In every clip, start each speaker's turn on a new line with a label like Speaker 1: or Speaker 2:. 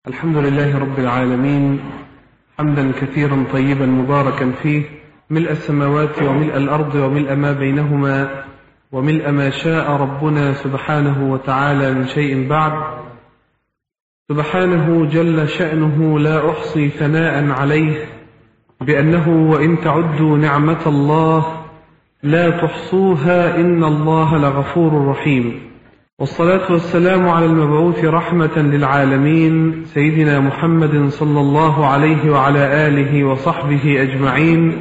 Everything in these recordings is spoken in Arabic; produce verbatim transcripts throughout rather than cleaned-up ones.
Speaker 1: الحمد لله رب العالمين، حمدا كثيرا طيبا مباركا فيه، ملء السماوات وملء الأرض وملء ما بينهما وملء ما شاء ربنا سبحانه وتعالى من شيء بعد. سبحانه جل شأنه لا أحصي ثناء عليه، بأنه وإن تعدوا نعمة الله لا تحصوها إن الله لغفور رحيم. والصلاة والسلام على المبعوث رحمة للعالمين سيدنا محمد صلى الله عليه وعلى آله وصحبه أجمعين.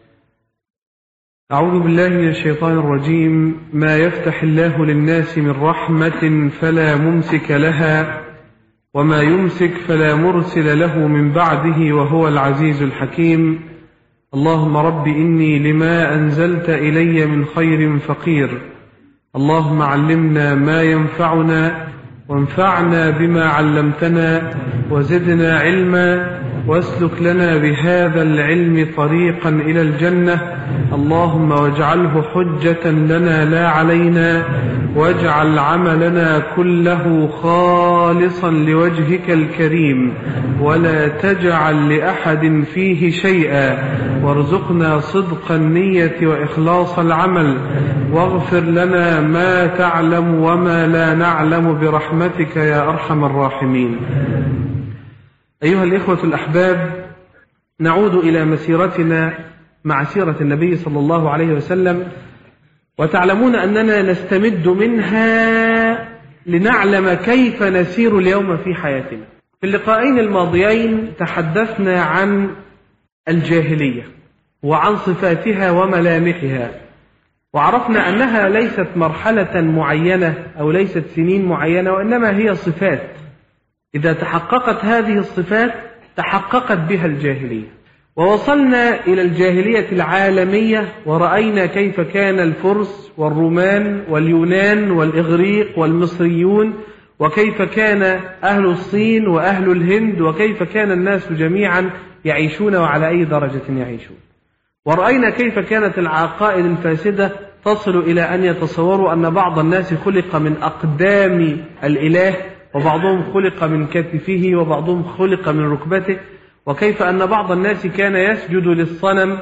Speaker 1: أعوذ بالله من الشيطان الرجيم. ما يفتح الله للناس من رحمة فلا ممسك لها وما يمسك فلا مرسل له من بعده وهو العزيز الحكيم. اللهم رب إني لما أنزلت إلي من خير فقير، اللهم علمنا ما ينفعنا وانفعنا بما علمتنا وزدنا علما، واسلك لنا بهذا العلم طريقا إلى الجنة. اللهم واجعله حجة لنا لا علينا، واجعل عملنا كله خالصا لوجهك الكريم، ولا تجعل لأحد فيه شيئا، وارزقنا صدق النية وإخلاص العمل، واغفر لنا ما تعلم وما لا نعلم برحمتك يا أرحم الراحمين. أيها الإخوة الأحباب، نعود إلى مسيرتنا مع سيرة النبي صلى الله عليه وسلم، وتعلمون أننا نستمد منها لنعلم كيف نسير اليوم في حياتنا. في اللقاءين الماضيين تحدثنا عن الجاهلية وعن صفاتها وملامحها، وعرفنا أنها ليست مرحلة معينة أو ليست سنين معينة، وإنما هي صفات إذا تحققت هذه الصفات تحققت بها الجاهلية. ووصلنا إلى الجاهلية العالمية، ورأينا كيف كان الفرس والرومان واليونان والإغريق والمصريون، وكيف كان أهل الصين وأهل الهند، وكيف كان الناس جميعا يعيشون وعلى أي درجة يعيشون. ورأينا كيف كانت العقائد الفاسدة تصل إلى أن يتصوروا أن بعض الناس خلق من أقدام الإله، وبعضهم خلق من كتفه، وبعضهم خلق من ركبته، وكيف أن بعض الناس كان يسجد للصنم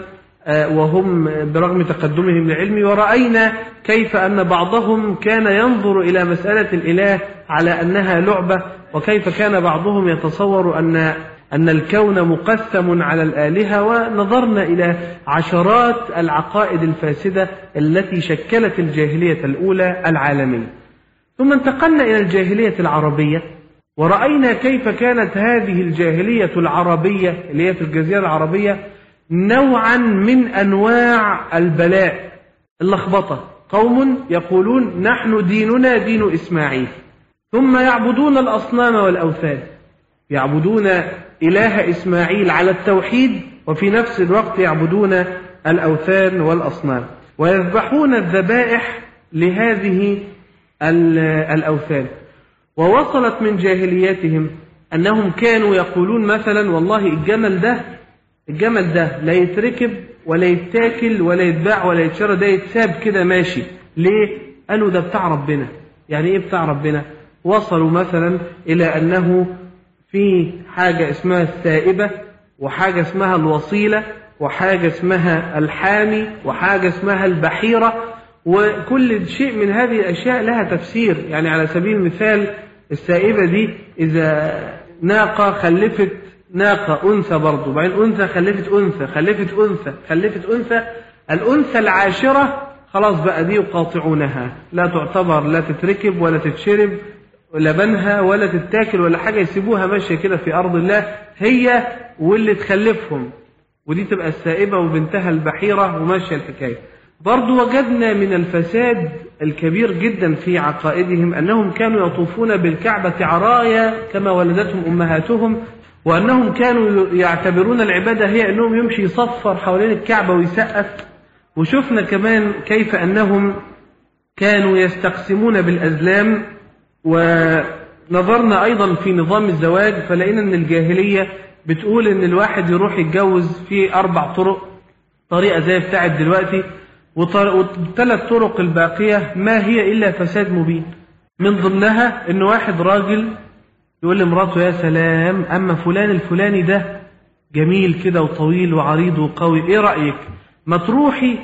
Speaker 1: وهم برغم تقدمهم للعلم. ورأينا كيف أن بعضهم كان ينظر إلى مسألة الإله على أنها لعبة، وكيف كان بعضهم يتصور أن أن الكون مقسم على الآلهة. ونظرنا إلى عشرات العقائد الفاسدة التي شكلت الجاهلية الأولى العالمية. ثم انتقلنا إلى الجاهلية العربية، ورأينا كيف كانت هذه الجاهلية العربية اللي هي في الجزيرة العربية نوعا من أنواع البلاء، اللخبطة. قوم يقولون نحن ديننا دين إسماعيل، ثم يعبدون الأصنام والأوثان، يعبدون إله إسماعيل على التوحيد، وفي نفس الوقت يعبدون الأوثان والأصنام، ويذبحون الذبائح لهذه الأوثان. ووصلت من جاهلياتهم أنهم كانوا يقولون مثلا والله الجمل ده الجمل ده لا يتركب ولا يتاكل ولا يتباع ولا يتشرى، ده يتساب كده ماشي. ليه؟ قالوا ده بتاع ربنا. يعني إيه بتاع ربنا؟ وصلوا مثلا إلى أنه في حاجة اسمها السائبة، وحاجة اسمها الوصيلة، وحاجة اسمها الحامي، وحاجة اسمها البحيرة، وكل شيء من هذه الأشياء لها تفسير. يعني على سبيل المثال السائبة دي إذا ناقة خلفت ناقة أنثى برضو، وبعدين أنثى خلفت أنثى خلفت أنثى خلفت أنثى، الأنثى العاشرة خلاص بقى دي يقاطعونها، لا تعتبر لا تتركب ولا تتشرب لبنها ولا تتاكل ولا حاجة، يسيبوها ماشية كده في أرض الله هي واللي تخلفهم، ودي تبقى السائبة وبنتها البحيرة وماشية الحكاية. برضو وجدنا من الفساد الكبير جدا في عقائدهم أنهم كانوا يطوفون بالكعبة عرايا كما ولدتهم أمهاتهم، وأنهم كانوا يعتبرون العبادة هي أنهم يمشي يصفر حوالين الكعبة ويسقف. وشفنا كمان كيف أنهم كانوا يستقسمون بالأزلام. ونظرنا أيضا في نظام الزواج، فلقينا أن الجاهلية بتقول أن الواحد يروح يتجوز في أربع طرق، طريقة زي بتاعت دلوقتي، والثلاث طرق الباقية ما هي إلا فساد مبين. من ضمنها أن واحد راجل يقول لمراته يا سلام، أما فلان الفلاني ده جميل كده وطويل وعريض وقوي، إيه رأيك ما تروحي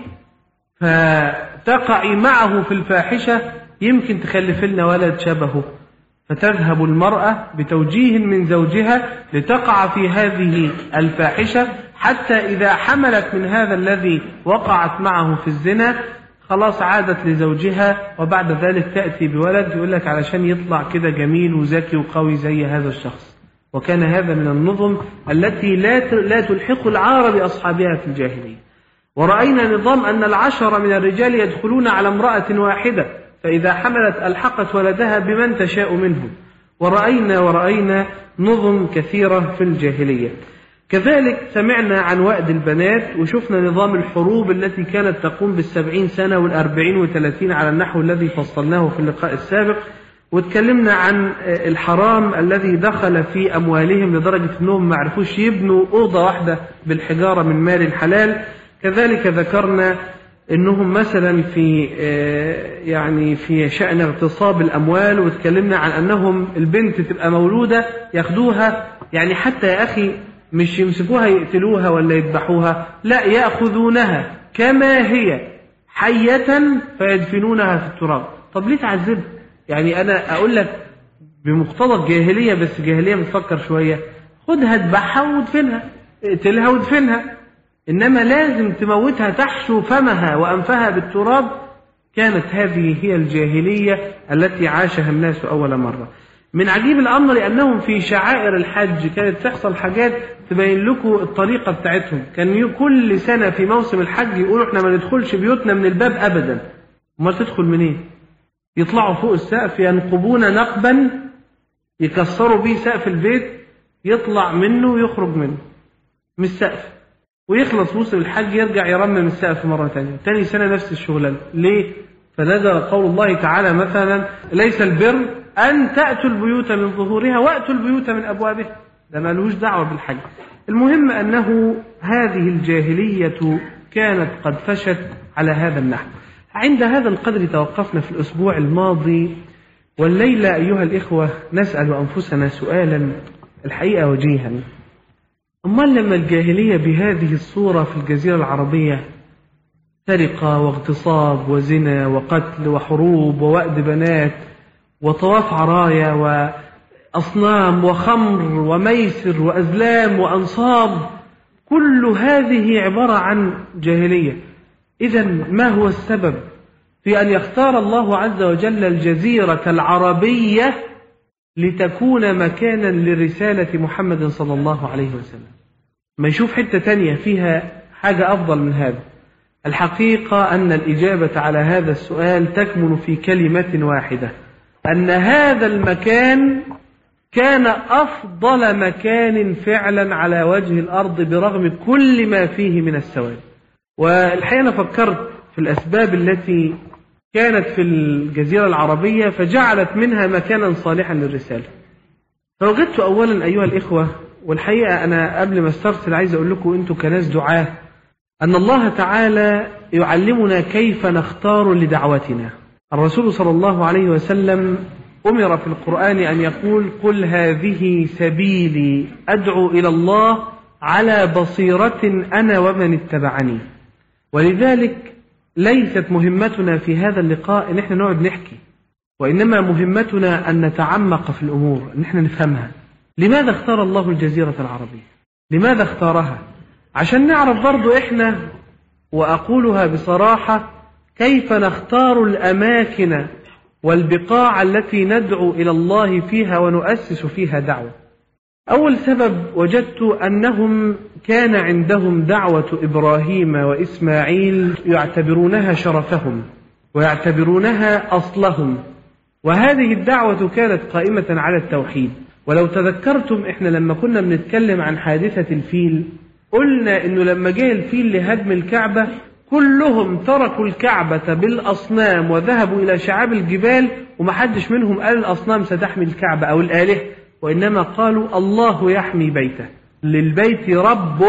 Speaker 1: فتقعي معه في الفاحشة يمكن تخلف لنا ولد شبهه. فتذهب المرأة بتوجيه من زوجها لتقع في هذه الفاحشة، حتى إذا حملت من هذا الذي وقعت معه في الزنا خلاص عادت لزوجها، وبعد ذلك تأتي بولد يقول لك علشان يطلع كده جميل وذكي وقوي زي هذا الشخص. وكان هذا من النظم التي لا لا تلحق العار بأصحابها في الجاهلية. ورأينا نظام أن العشرة من الرجال يدخلون على امرأة واحدة، فإذا حملت ألحقت ولدها بمن تشاء منهم. ورأينا ورأينا نظم كثيرة في الجاهلية. كذلك سمعنا عن وأد البنات، وشفنا نظام الحروب التي كانت تقوم بالسبعين سنة والأربعين وثلاثين على النحو الذي فصلناه في اللقاء السابق. واتكلمنا عن الحرام الذي دخل في أموالهم لدرجة أنهم ما عرفوش يبنوا أوضة واحدة بالحجارة من مال الحلال. كذلك ذكرنا أنهم مثلا في يعني في شأن اغتصاب الأموال، واتكلمنا عن أنهم البنت تبقى مولودة ياخدوها، يعني حتى يا أخي مش يمسكوها يقتلوها ولا يذبحوها، لا، يأخذونها كما هي حية فيدفنونها في التراب. طب ليه تعذبها؟ يعني أنا أقول لك بمقتضى الجاهلية، بس الجاهلية بتفكر شوية، خدها اذبحها وادفنها، اقتلها وادفنها، إنما لازم تموتها تحشو فمها وأنفها بالتراب. كانت هذه هي الجاهلية التي عاشها الناس أول مرة. من عجيب الأمر لأنهم في شعائر الحج كانت تحصل حاجات تبين لكم الطريقة بتاعتهم. كان كل سنة في موسم الحج يقولوا احنا ما ندخلش بيوتنا من الباب أبدا. وما تدخل منين؟ يطلعوا فوق السقف ينقبون نقبا يكسروا به سقف البيت، يطلع منه ويخرج منه من السقف، ويخلص موسم الحج يرجع يرمم السقف مرة تانية. تاني سنة نفس الشغلان. ليه؟ فنزل قول الله تعالى مثلا ليس البر أن تأتوا البيوت من ظهورها وأتوا البيوت من أبوابها. ده ما لهوش دعوة بالحج. المهم أنه هذه الجاهلية كانت قد فشت على هذا النحو. عند هذا القدر توقفنا في الأسبوع الماضي، والليلة أيها الإخوة نسأل أنفسنا سؤالا الحقيقة وجيها. أمال لما الجاهلية بهذه الصورة في الجزيرة العربية، سرقة واغتصاب وزنا وقتل وحروب ووأد بنات وطواف عرايا وأصنام وخمر وميسر وأزلام وأنصاب، كل هذه عبارة عن جاهلية. إذن ما هو السبب في أن يختار الله عز وجل الجزيرة العربية لتكون مكانا لرسالة محمد صلى الله عليه وسلم؟ ما يشوف حتة تانية فيها حاجة أفضل من هذا. الحقيقة أن الإجابة على هذا السؤال تكمن في كلمة واحدة، أن هذا المكان كان أفضل مكان فعلا على وجه الأرض برغم كل ما فيه من السواد. والحقيقة أنا فكرت في الأسباب التي كانت في الجزيرة العربية فجعلت منها مكانا صالحا للرسالة. فوجدت أولا أيها الإخوة، والحقيقة أنا قبل ما استرسل عايز أقول لكم أنتم كناس دعاة، أن الله تعالى يعلمنا كيف نختار لدعوتنا. الرسول صلى الله عليه وسلم أمر في القرآن أن يقول قل هذه سبيلي أدعو إلى الله على بصيرة أنا ومن اتبعني. ولذلك ليست مهمتنا في هذا اللقاء أن احنا نقعد نحكي، وإنما مهمتنا أن نتعمق في الأمور، أن احنا نفهمها. لماذا اختار الله الجزيرة العربية؟ لماذا اختارها؟ عشان نعرف برضو احنا، وأقولها بصراحة، كيف نختار الأماكن والبقاع التي ندعو إلى الله فيها ونؤسس فيها دعوة. أول سبب وجدت أنهم كان عندهم دعوة إبراهيم وإسماعيل يعتبرونها شرفهم ويعتبرونها أصلهم، وهذه الدعوة كانت قائمة على التوحيد. ولو تذكرتم إحنا لما كنا بنتكلم عن حادثة الفيل قلنا إنه لما جاء الفيل لهدم الكعبة كلهم تركوا الكعبة بالأصنام وذهبوا إلى شعاب الجبال، ومحدش منهم قال الأصنام ستحمي الكعبة أو الآلهة، وإنما قالوا الله يحمي بيته، للبيت رب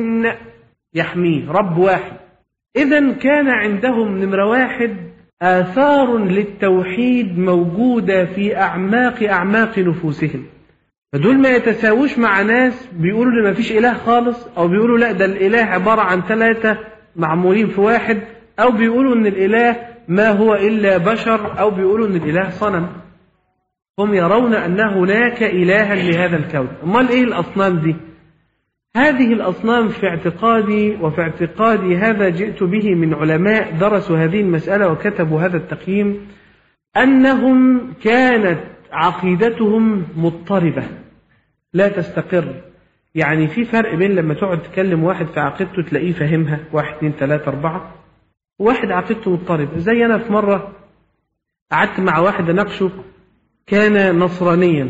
Speaker 1: يحميه، رب واحد. إذن كان عندهم نمرة واحد آثار للتوحيد موجودة في أعماق أعماق نفوسهم. فدول ما يتساووش مع ناس بيقولوا ان ما فيش اله خالص، او بيقولوا لا ده الاله عبارة عن ثلاثة معمولين في واحد، او بيقولوا ان الاله ما هو الا بشر، او بيقولوا ان الاله صنم. هم يرون ان هناك الها لهذا الكون. امال ايه الاصنام دي؟ هذه الاصنام في اعتقادي وفي اعتقادي هذا جئت به من علماء درسوا هذه المسألة وكتبوا هذا التقييم، انهم كانت عقيدتهم مضطربة لا تستقر. يعني في فرق بين لما تقعد تكلم واحد في عقيدته تلاقيه فاهمها واحد اثنين ثلاثة أربعة، وواحد عقيدته مضطربة. زي أنا في مرة قعدت مع واحد أناقشه كان نصرانيا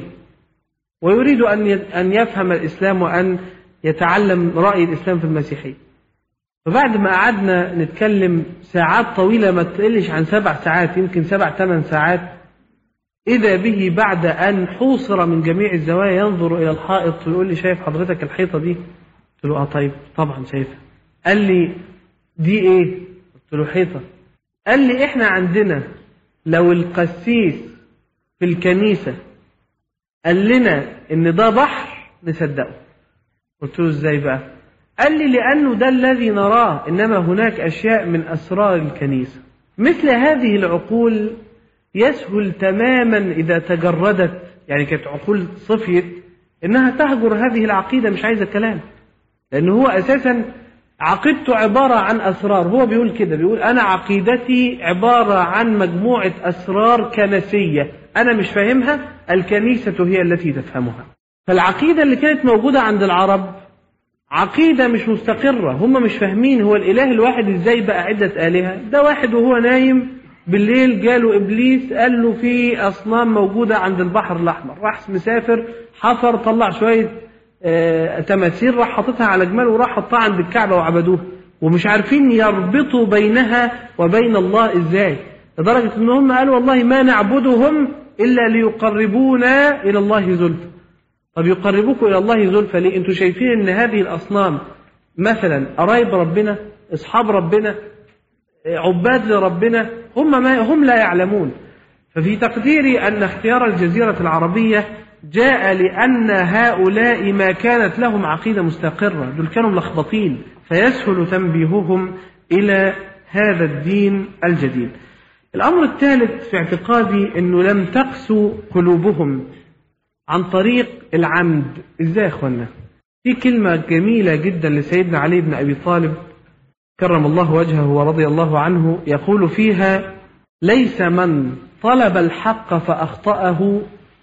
Speaker 1: ويريد أن يفهم الإسلام وأن يتعلم رأي الإسلام في المسيحية. فبعد ما قعدنا نتكلم ساعات طويلة ما تقلش عن سبع ساعات، يمكن سبع ثمان ساعات، إذا به بعد أن حوصر من جميع الزوايا ينظر إلى الحائط ويقول لي شايف حضرتك الحيطة دي؟ قلت له آه طيب طبعا شايفها. قال لي دي إيه؟ قلت له حيطة. قال لي إحنا عندنا لو القسيس في الكنيسة قال لنا إن ده بحر نصدقه. قلت له إزاي بقى؟ قال لي لأنه ده الذي نراه، إنما هناك أشياء من أسرار الكنيسة. مثل هذه العقول يسهل تماما إذا تجردت، يعني كانت عقول صفيت، إنها تهجر هذه العقيدة، مش عايزة كلام، لأنه هو أساسا عقيدته عبارة عن أسرار. هو بيقول كده، بيقول أنا عقيدتي عبارة عن مجموعة أسرار كنسية أنا مش فاهمها، الكنيسة هي التي تفهمها. فالعقيدة اللي كانت موجودة عند العرب عقيدة مش مستقرة، هم مش فاهمين هو الإله الواحد إزاي بقى عدة آلهة. ده واحد وهو نايم بالليل جاله إبليس قال له في أصنام موجودة عند البحر الأحمر، راح مسافر حفر طلع شوية آه تماثيل راح حاططها على جمال وراح حطها عند الكعبة وعبدوها، ومش عارفين يربطوا بينها وبين الله إزاي، لدرجة إن هم قالوا والله ما نعبدهم إلا ليقربونا إلى الله زلفى. طب يقربوكم إلى الله زلفى ليه؟ أنتوا شايفين إن هذه الأصنام مثلا قرايب ربنا، أصحاب ربنا، عباد لربنا؟ هم ما هم لا يعلمون. ففي تقديري أن اختيار الجزيرة العربية جاء لأن هؤلاء ما كانت لهم عقيدة مستقرة، دول كانوا ملخبطين، فيسهل تنبيههم إلى هذا الدين الجديد. الأمر الثالث في اعتقادي أنه لم تقسو قلوبهم عن طريق العمد. إزاي يا أخوانا؟ في كلمة جميلة جدا لسيدنا علي بن أبي طالب كرم الله وجهه ورضي الله عنه، يقول فيها: ليس من طلب الحق فأخطأه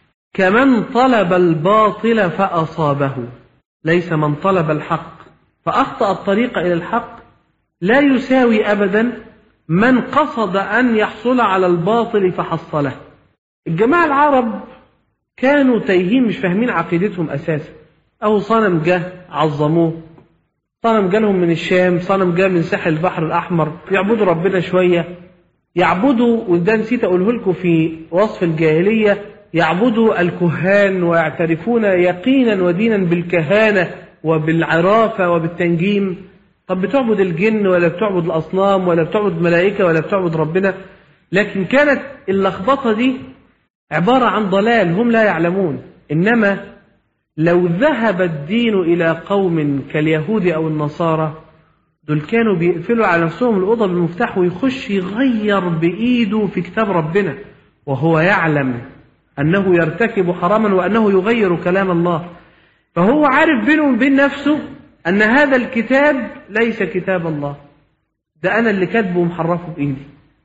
Speaker 1: كمن طلب الباطل فأصابه. ليس من طلب الحق فأخطأ الطريق إلى الحق لا يساوي أبدا من قصد أن يحصل على الباطل فحصله. الجماعة العرب كانوا تايهين مش فاهمين عقيدتهم أساسا. أو صنم جه عظموه، صنم جالهم من الشام، صنم جاء من ساحل البحر الأحمر، يعبدوا ربنا شوية، يعبدوا، وده نسيت أقوله لكم في وصف الجاهلية، يعبدوا الكهان ويعترفون يقينا ودينا بالكهانة وبالعرافة وبالتنجيم. طب بتعبد الجن ولا بتعبد الأصنام ولا بتعبد ملائكة ولا بتعبد ربنا؟ لكن كانت اللخبطة دي عبارة عن ضلال هم لا يعلمون. إنما لو ذهب الدين إلى قوم كاليهود أو النصارى، دول كانوا بيقفلوا على نفسهم الأوضة بالمفتاح ويخش يغير بإيده في كتاب ربنا وهو يعلم أنه يرتكب حراما وأنه يغير كلام الله. فهو عارف بينه وبين نفسه أن هذا الكتاب ليس كتاب الله، ده أنا اللي كاتبه ومحرفه بإيدي.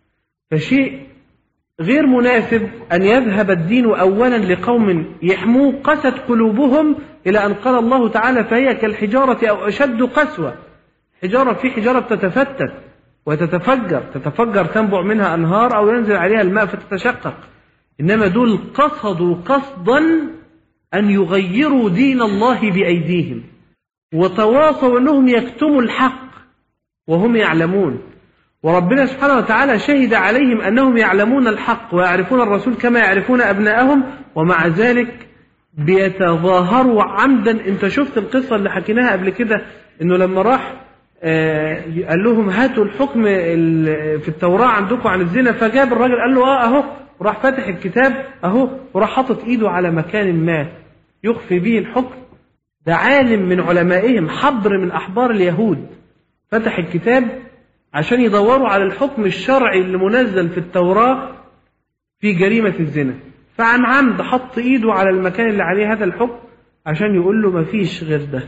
Speaker 1: فشيء غير مناسب أن يذهب الدين أولا لقوم يحموه قست قلوبهم إلى أن قال الله تعالى: فهي كالحجارة أو أشد قسوة. حجارة، في حجارة تتفتت وتتفجر تتفجر تنبع منها أنهار أو ينزل عليها الماء فتتشقق. إنما دول قصدوا قصدا أن يغيروا دين الله بأيديهم، وتواصوا أنهم يكتموا الحق وهم يعلمون. وربنا سبحانه وتعالى شهد عليهم أنهم يعلمون الحق ويعرفون الرسول كما يعرفون أبناءهم، ومع ذلك بيتظاهروا عمدا. انت شفت القصة اللي حكيناها قبل كده، انه لما راح قال لهم هاتوا الحكم في التوراة عندكم عن الزنا، فجاب الراجل قال له اه اهو، وراح فاتح الكتاب اهو، وراح حاطط ايده على مكان ما.
Speaker 2: يخفي به الحكم. ده عالم من علمائهم، حبر من أحبار اليهود، فتح الكتاب عشان يدوروا على الحكم الشرعي اللي منزل في التوراة في جريمة الزنا، فعن عمد حط إيده على المكان اللي عليه هذا الحكم عشان يقول له مفيش غير ده.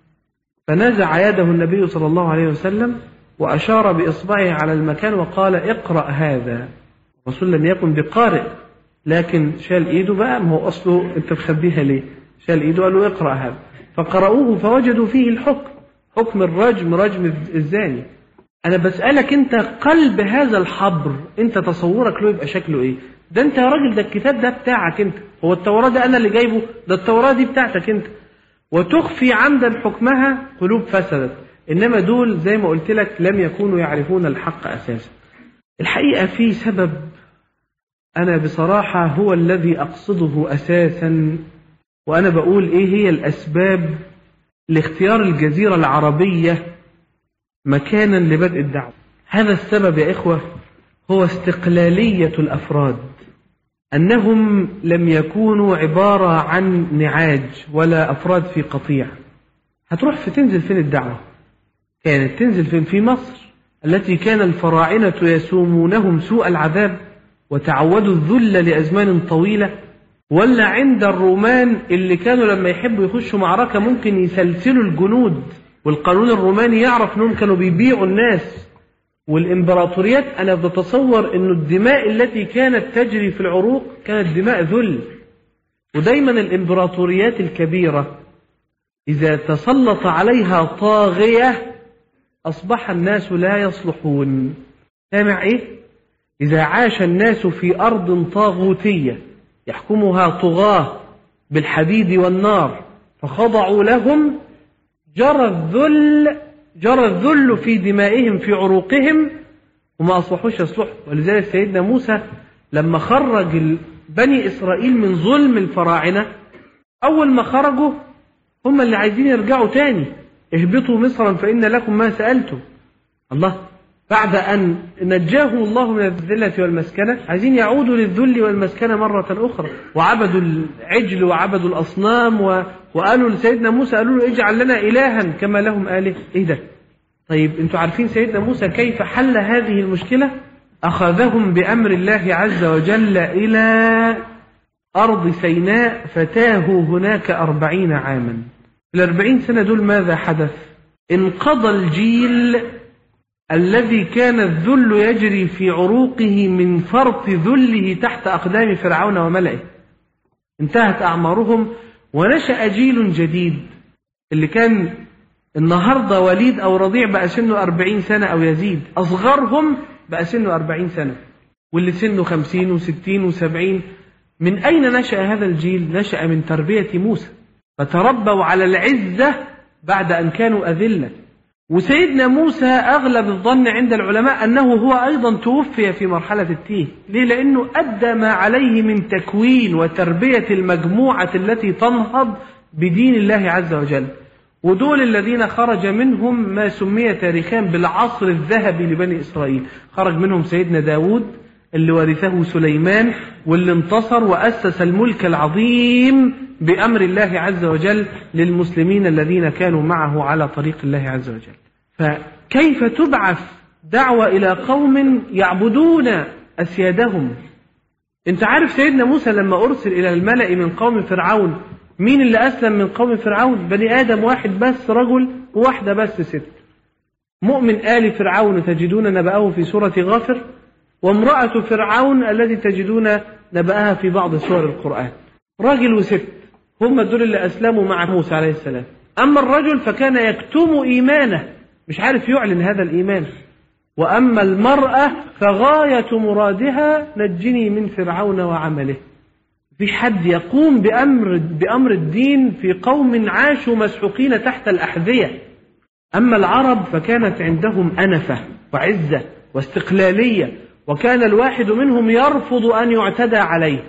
Speaker 2: فنزع يده النبي صلى الله عليه وسلم وأشار بإصبعه على المكان وقال اقرأ هذا. الرسول لم يكن بقارئ، لكن شال إيده بقى، ما هو أصله أنت مخبيها ليه؟ شال إيده قال له اقرأ هذا، فقرأوه فوجدوا فيه الحكم، حكم الرجم، رجم الزاني. أنا بسألك أنت قلب هذا الحبر أنت تصورك له يبقى شكله إيه؟ ده أنت يا راجل، ده الكتاب ده بتاعك أنت، هو التوراة ده أنا اللي جايبه؟ ده التوراة دي بتاعتك أنت، وتخفي عمدا حكمها، قلوب فسدت. إنما دول زي ما قلت لك لم يكونوا يعرفون الحق أساسا. الحقيقة في سبب أنا بصراحة هو الذي أقصده أساسا، وأنا بقول إيه هي الأسباب لاختيار الجزيرة العربية مكانا لبدء الدعوة. هذا السبب يا إخوة هو استقلالية الأفراد، أنهم لم يكونوا عبارة عن نعاج ولا أفراد في قطيع. هتروح في تنزل فين الدعوة؟ كانت تنزل فين؟ في مصر التي كان الفراعنة يسومونهم سوء العذاب وتعودوا الذل لأزمان طويلة، ولا عند الرومان اللي كانوا لما يحبوا يخشوا معركة ممكن يسلسلوا الجنود، والقانون الروماني يعرف أنهم كانوا بيبيعوا الناس. والإمبراطوريات أنا بتصور أن الدماء التي كانت تجري في العروق كانت دماء ذل. ودايما الإمبراطوريات الكبيرة إذا تسلط عليها طاغية أصبح الناس لا يصلحون. سامع إيه؟ إذا عاش الناس في أرض طاغوتية يحكمها طغاة بالحديد والنار فخضعوا لهم، جرى الذل جرى الذل في دمائهم في عروقهم وما أصبحوش يصلحوا. ولذلك سيدنا موسى لما خرج بني إسرائيل من ظلم الفراعنة، أول ما خرجوا هم اللي عايزين يرجعوا تاني، اهبطوا مصرا فإن لكم ما سألتم. الله، بعد أن نجاهم الله من الذلة والمسكنة عايزين يعودوا للذل والمسكنة مرة أخرى، وعبدوا العجل وعبدوا الأصنام و... وقالوا لسيدنا موسى، قالوا له اجعل لنا إلها كما لهم آله. إيه ده؟ طيب انتوا عارفين سيدنا موسى كيف حل هذه المشكلة؟ أخذهم بأمر الله عز وجل إلى أرض سيناء فتاهوا هناك أربعين عاما. في الأربعين سنة دول ماذا حدث؟ انقضى الجيل الذي كان الذل يجري في عروقه من فرط ذله تحت أقدام فرعون وملئه. انتهت أعمارهم ونشأ جيل جديد، اللي كان النهاردة وليد أو رضيع بقى سنه أربعين سنة أو يزيد، أصغرهم بقى سنه أربعين سنة، واللي سنه خمسين وستين وسبعين. من أين نشأ هذا الجيل؟ نشأ من تربية موسى، فتربوا على العزة بعد أن كانوا أذلة. وسيدنا موسى أغلب الظن عند العلماء أنه هو أيضا توفي في مرحلة التيه. ليه؟ لأنه أدى ما عليه من تكوين وتربية المجموعة التي تنهض بدين الله عز وجل. ودول الذين خرج منهم ما سمي تاريخيا بالعصر الذهبي لبني إسرائيل. خرج منهم سيدنا داود اللي ورثه سليمان، واللي انتصر وأسس الملك العظيم بأمر الله عز وجل للمسلمين الذين كانوا معه على طريق الله عز وجل. فكيف تبعث دعوة إلى قوم يعبدون أسيادهم؟ انت عارف سيدنا موسى لما أرسل إلى الملأ من قوم فرعون، مين اللي أسلم من قوم فرعون؟ بني آدم واحد بس، رجل وواحدة بس ست. مؤمن آل فرعون تجدون نبأه في سورة غافر، وامرأة فرعون التي تجدون نبأها في بعض سور القرآن. راجل وست هم دول اللي أسلموا مع موسى عليه السلام. أما الرجل فكان يكتم إيمانه، مش عارف يعلن هذا الإيمان. وأما المرأة فغاية مرادها نجني من فرعون وعمله. في حد يقوم بأمر, بأمر الدين في قوم عاشوا مسحوقين تحت الأحذية. أما العرب فكانت عندهم أنفة وعزة واستقلالية، وكان الواحد منهم يرفض أن يعتدى عليه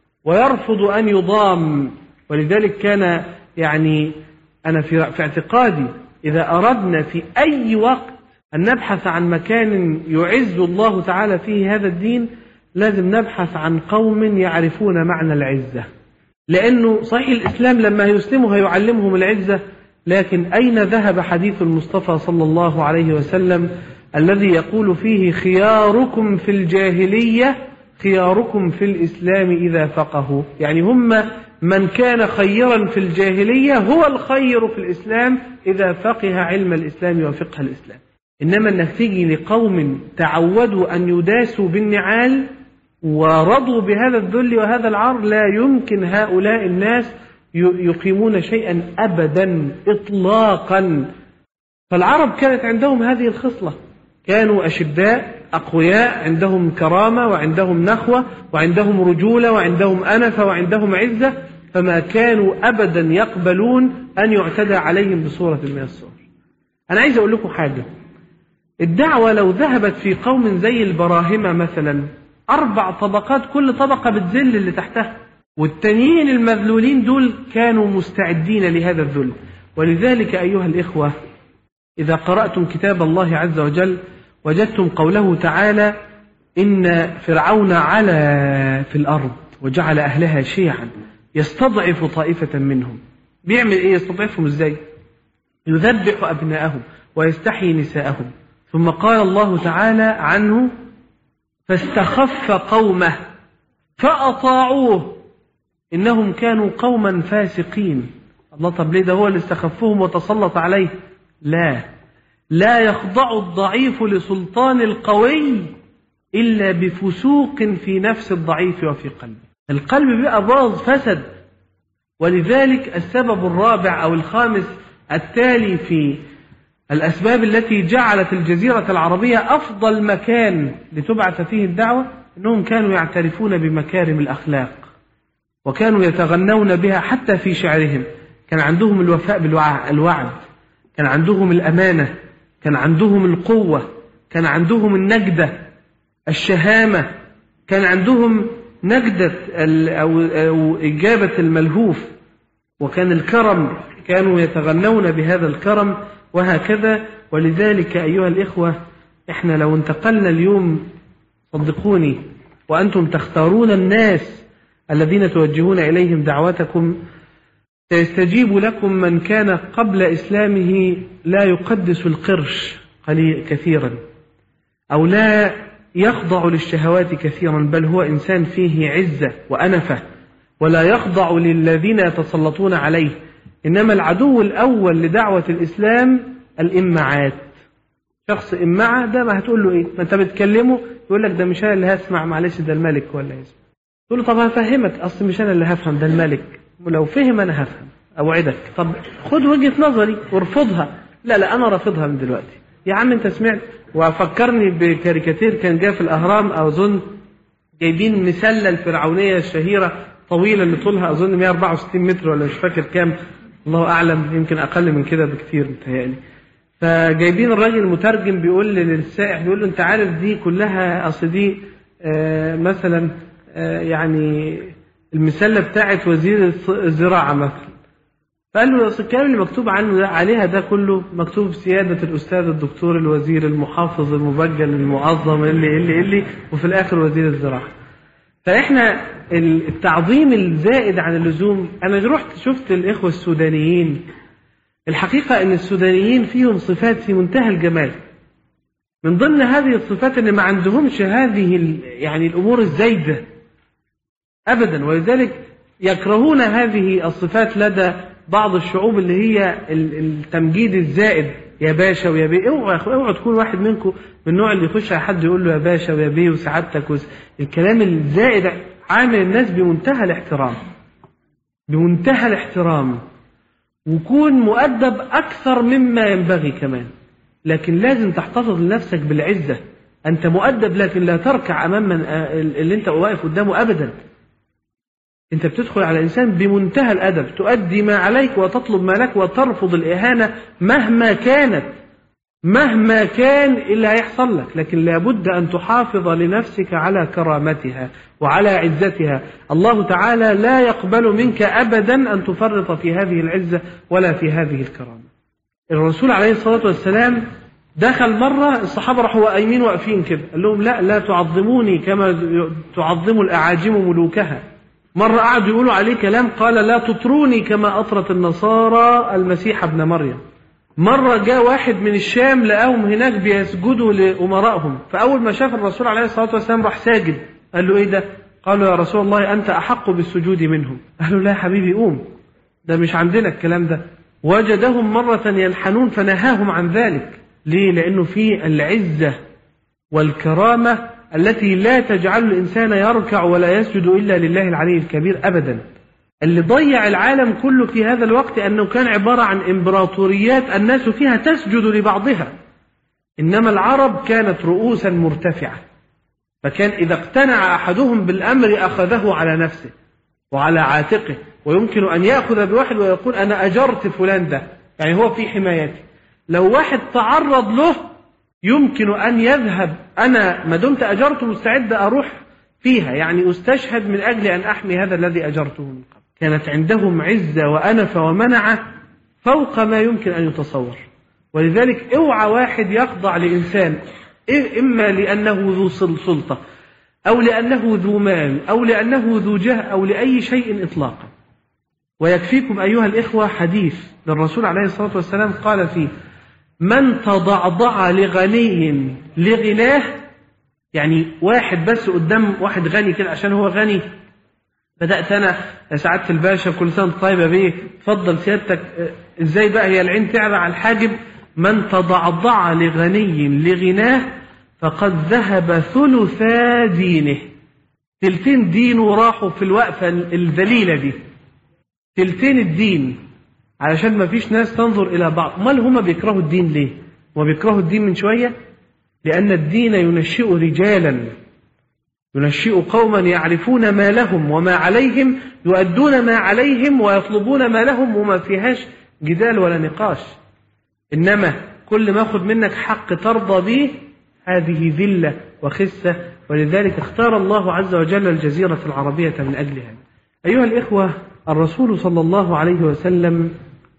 Speaker 2: ويرفض أن يضام. ولذلك كان يعني أنا في, في اعتقادي إذا أردنا في أي وقت أن نبحث عن مكان يعز الله تعالى فيه هذا الدين، لازم نبحث عن قوم يعرفون معنى العزة. لأنه صحيح الإسلام لما يسلموا هيعلمهم العزة، لكن أين ذهب حديث المصطفى صلى الله عليه وسلم الذي يقول فيه خياركم في الجاهلية خياركم في الإسلام إذا فقهوا؟ يعني هم من كان خيرا في الجاهلية هو الخير في الإسلام إذا فقه علم الإسلام وفقه الإسلام. إنما أنك تيجي لقوم تعودوا أن يداسوا بالنعال ورضوا بهذا الذل وهذا العار، لا يمكن هؤلاء الناس يقيمون شيئا أبدا إطلاقا. فالعرب كانت عندهم هذه الخصلة، كانوا أشداء أقوياء، عندهم كرامة وعندهم نخوة وعندهم رجولة وعندهم أنفة وعندهم عزة، فما كانوا أبدا يقبلون أن يعتدى عليهم بصورة من الصور. أنا عايز أقول لكم حاجة، الدعوة لو ذهبت في قوم زي البراهمة مثلا، أربع طبقات كل طبقة بتذل اللي تحتها، والتانيين المذلولين دول كانوا مستعدين لهذا الذل. ولذلك أيها الإخوة، إذا قرأتم كتاب الله عز وجل وجدتم قوله تعالى إن فرعون علا في الأرض وجعل أهلها شيعا يستضعف طائفة منهم. بيعمل إيه؟ يستضعفهم إزاي؟ يذبح أبناءهم ويستحيي نساءهم. ثم قال الله تعالى عنه فاستخف قومه فأطاعوه إنهم كانوا قوما فاسقين. الله، طب ليه؟ ده هو اللي استخفهم وتسلط عليه. لا لا يخضع الضعيف لسلطان القوي إلا بفسوق في نفس الضعيف وفي قلبه. القلب بقى باظ فسد. ولذلك السبب الرابع أو الخامس التالي في الأسباب التي جعلت الجزيرة العربية أفضل مكان لتبعث فيه الدعوة، أنهم كانوا يعترفون بمكارم الأخلاق وكانوا يتغنون بها حتى في شعرهم. كان عندهم الوفاء بالوعد، كان عندهم الأمانة، كان عندهم القوة، كان عندهم النجدة، الشهامة، كان عندهم نجدة أو إجابة الملهوف، وكان الكرم، كانوا يتغنون بهذا الكرم وهكذا. ولذلك أيها الإخوة، إحنا لو انتقلنا اليوم صدقوني وأنتم تختارون الناس الذين توجهون إليهم دعوتكم، سيستجيب لكم من كان قبل إسلامه لا يقدس القرش كثيرا أو لا يخضع للشهوات كثيرا، بل هو إنسان فيه عزة وأنفة ولا يخضع للذين يتسلطون عليه. إنما العدو الأول لدعوة الإسلام الإمعات. شخص إمعة ده ما هتقول له إيه؟ ما أنت بتكلمه يقول لك ده مش أنا اللي هسمع، معلش ده الملك ولا يسمع. تقول له طب هفهمك، أصل مش أنا اللي هفهم، ده الملك، ولو فهم أنا هفهم أوعدك. طب خد وجهة نظري وارفضها. لا لا أنا رافضها من دلوقتي. يا عم أنت سمعت؟ وفكرني بكاريكاتير كان جاء في الأهرام أو أظن، جايبين مسلة الفرعونية الشهيرة طويلة اللي طولها أظن مئة وأربعة وستين متر ولا مش فاكر كام، الله أعلم، يمكن أقل من كده بكتير متهيألي. فجايبين الراجل المترجم بيقول للسائح، بيقول له أنت عارف دي كلها أصل دي آه مثلا آه يعني المسلة بتاعت وزير الزراعة مثلا. فقال له أصل الكلام اللي مكتوب عنه ده عليها ده كله مكتوب سيادة الأستاذ الدكتور الوزير المحافظ المبجل المعظم اللي اللي اللي وفي الآخر وزير الزراعة. فإحنا التعظيم الزائد عن اللزوم. أنا رحت شفت الإخوة السودانيين، الحقيقة أن السودانيين فيهم صفات في منتهى الجمال. من ضمن هذه الصفات أن ما عندهمش هذه يعني الأمور الزايدة أبدا، ولذلك يكرهون هذه الصفات لدى بعض الشعوب اللي هي التمجيد الزائد، يا باشا ويا بيه. اوعوا اوعوا تكون واحد منكم من النوع اللي يخش على حد يقول له يا باشا ويا بيه وسعادتك وس... الكلام الزائد عامل الناس بمنتهى الاحترام، بمنتهى الاحترام، وكون مؤدب أكثر مما ينبغي كمان. لكن لازم تحتفظ لنفسك بالعزة. أنت مؤدب لكن لا تركع أمام من اللي أنت واقف قدامه أبدا. أنت بتدخل على إنسان بمنتهى الأدب، تؤدي ما عليك وتطلب ما لك وترفض الإهانة مهما كانت، مهما كان اللي هيحصل لك، لكن لابد أن تحافظ لنفسك على كرامتها وعلى عزتها. الله تعالى لا يقبل منك أبدا أن تفرط في هذه العزة ولا في هذه الكرامة. الرسول عليه الصلاة والسلام دخل مرة، الصحابة راحوا قايمين واقفين كده، قال لهم لا لا تعظموني كما تعظم الأعاجم ملوكها. مرة قعدوا يقولوا عليه كلام قال لا تطروني كما أطرت النصارى المسيح ابن مريم. مرة جاء واحد من الشام لقاهم هناك بيسجدوا لأمرائهم، فأول ما شاف الرسول عليه الصلاة والسلام راح ساجد. قال له إيه ده؟ قالوا يا رسول الله أنت أحق بالسجود منهم. قال له لا يا حبيبي قوم، ده مش عندنا الكلام ده. وجدهم مرة ينحنون فنهاهم عن ذلك. ليه؟ لأنه في العزة والكرامة التي لا تجعل الإنسان يركع ولا يسجد إلا لله العلي الكبير أبدا. اللي ضيع العالم كله في هذا الوقت أنه كان عبارة عن إمبراطوريات الناس فيها تسجد لبعضها، إنما العرب كانت رؤوسا مرتفعة، فكان إذا اقتنع أحدهم بالأمر أخذه على نفسه وعلى عاتقه، ويمكن أن يأخذ بواحد ويقول أنا أجرت فلان ده، يعني هو في حمايتي. لو واحد تعرض له يمكن أن يذهب، أنا ما دمت أجرت مستعد أروح فيها، يعني أستشهد من أجل أن أحمي هذا الذي أجرته من قبل. كانت عندهم عزة وأنف ومنعة فوق ما يمكن أن يتصور. ولذلك اوعى واحد يخضع لإنسان إما لأنه ذو سلطة أو لأنه ذو مال أو لأنه ذو جاه أو لأي شيء إطلاقا. ويكفيكم أيها الإخوة حديث للرسول عليه الصلاة والسلام قال فيه من تضعضع لغني لغناه، يعني واحد بس قدام واحد غني كده عشان هو غني، بدأت أنا يا سعادة الباشا كل سنة طيبة بيه، تفضل سيادتك، إزاي بقى هي العين تعلى على الحاجب؟ من تضعضع لغني لغناه فقد ذهب ثلثا دينه. تلتين دينه راحوا في الوقفة الذليلة دي، تلتين الدين، علشان ما فيش ناس تنظر إلى بعض. مال هما بيكرهوا الدين ليه؟ وبيكرهوا الدين من شوية لأن الدين ينشئ رجالا، ينشئ قوما يعرفون ما لهم وما عليهم، يؤدون ما عليهم ويطلبون ما لهم، وما فيهاش جدال ولا نقاش. إنما كل ما أخذ منك حق ترضى به هذه ذلة وخسة. ولذلك اختار الله عز وجل الجزيرة العربية من أجلها. أيها الإخوة، الرسول صلى الله عليه وسلم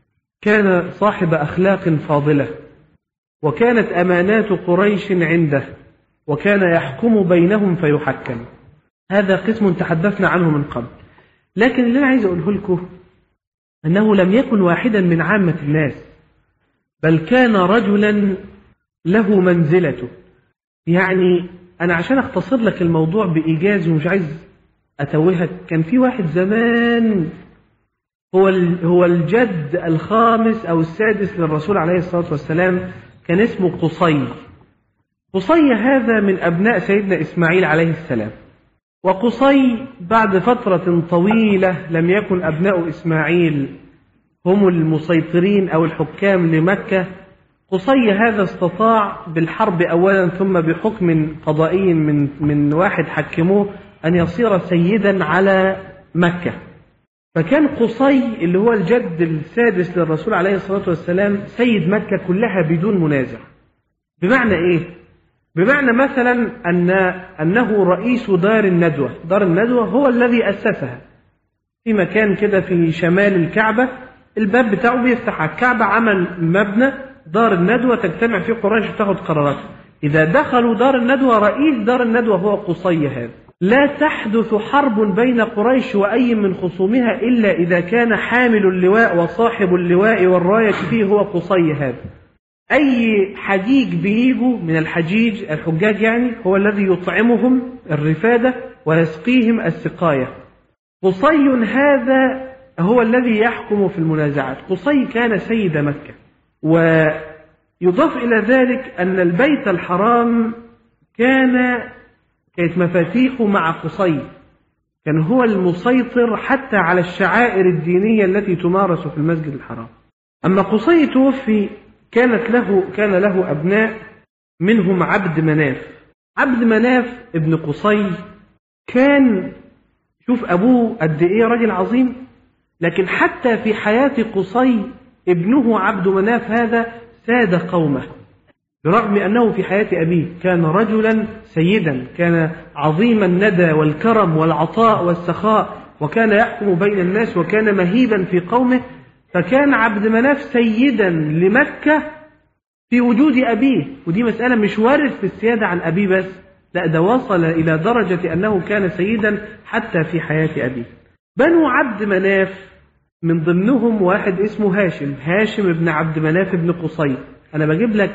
Speaker 2: كان صاحب أخلاق فاضلة، وكانت أمانات قريش عنده، وكان يحكم بينهم فيحكم. هذا قسم تحدثنا عنه من قبل، لكن اللي أنا عايز أقوله لكم أنه لم يكن واحدا من عامة الناس، بل كان رجلا له منزلته. يعني أنا عشان أختصر لك الموضوع بإيجاز ومش عايز أتوهك، كان في واحد زمان هو هو الجد الخامس أو السادس للرسول عليه الصلاة والسلام، كان اسمه قصي. قصي هذا من أبناء سيدنا إسماعيل عليه السلام. وقصي بعد فترة طويلة لم يكن أبناء إسماعيل هم المسيطرين أو الحكام لمكة. قصي هذا استطاع بالحرب أولا ثم بحكم قضائي من من واحد حكموه أن يصير سيدا على مكة. فكان قصي اللي هو الجد السادس للرسول عليه الصلاة والسلام سيد مكة كلها بدون منازع. بمعنى إيه؟ بمعنى مثلا أن أنه رئيس دار الندوة. دار الندوة هو الذي أسسها في مكان كده في شمال الكعبة، الباب بتاعه بيفتح على الكعبة، عمل مبنى دار الندوة تجتمع فيه قريش وتاخد قراراتها. إذا دخلوا دار الندوة رئيس دار الندوة هو قصي هذا. لا تحدث حرب بين قريش وأي من خصومها إلا إذا كان حامل اللواء وصاحب اللواء والراية فيه هو قصي هذا. أي حجيج بيجوا من الحجيج الحجاج يعني هو الذي يطعمهم الرفادة ويسقيهم السقاية. قصي هذا هو الذي يحكم في المنازعات. قصي كان سيد مكة. ويضاف إلى ذلك أن البيت الحرام كان كانت مفاتيحه مع قصي، كان هو المسيطر حتى على الشعائر الدينية التي تمارس في المسجد الحرام. أما قصي توفي كانت له كان له أبناء، منهم عبد مناف. عبد مناف ابن قصي كان، شوف أبوه قد إيه راجل عظيم، لكن حتى في حياة قصي ابنه عبد مناف هذا ساد قومه، برغم أنه في حياة أبيه كان رجلا سيدا، كان عظيم الندى والكرم والعطاء والسخاء، وكان يحكم بين الناس وكان مهيبا في قومه. فكان عبد مناف سيدا لمكة في وجود أبيه، ودي مسألة مش وارد في السيادة عن أبيه بس، لا ده وصل إلى درجة أنه كان سيدا حتى في حياة أبيه. بنو عبد مناف من ضمنهم واحد اسمه هاشم هاشم ابن عبد مناف ابن قصي. أنا بجيب لك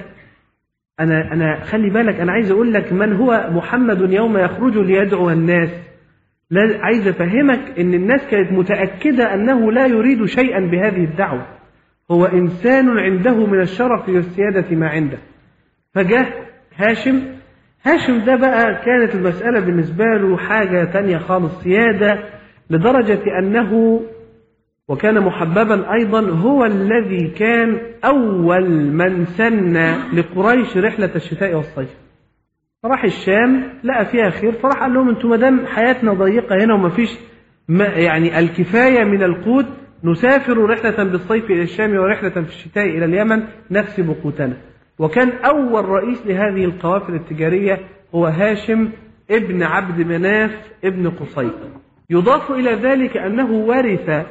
Speaker 2: أنا أنا خلي بالك، أنا عايز أقول لك من هو محمد يوم يخرج ليدعو الناس. لا، عايز أفهمك إن الناس كانت متأكدة أنه لا يريد شيئا بهذه الدعوة، هو إنسان عنده من الشرف والسيادة ما عنده. فجاء هاشم هاشم ده بقى كانت المسألة بالنسبة له حاجة تانية خالص، سيادة لدرجة أنه وكان محببا أيضا، هو الذي كان أول من سن لقريش رحلة الشتاء والصيف. فراح الشام لقى فيها خير، فراح قال لهم انتم مدام حياتنا ضيقة هنا وما فيش يعني الكفاية من القوت، نسافر رحلة بالصيف إلى الشام ورحلة في الشتاء إلى اليمن نكسب قوتنا. وكان أول رئيس لهذه القوافل التجارية هو هاشم ابن عبد مناف ابن قصي. يضاف إلى ذلك أنه ورث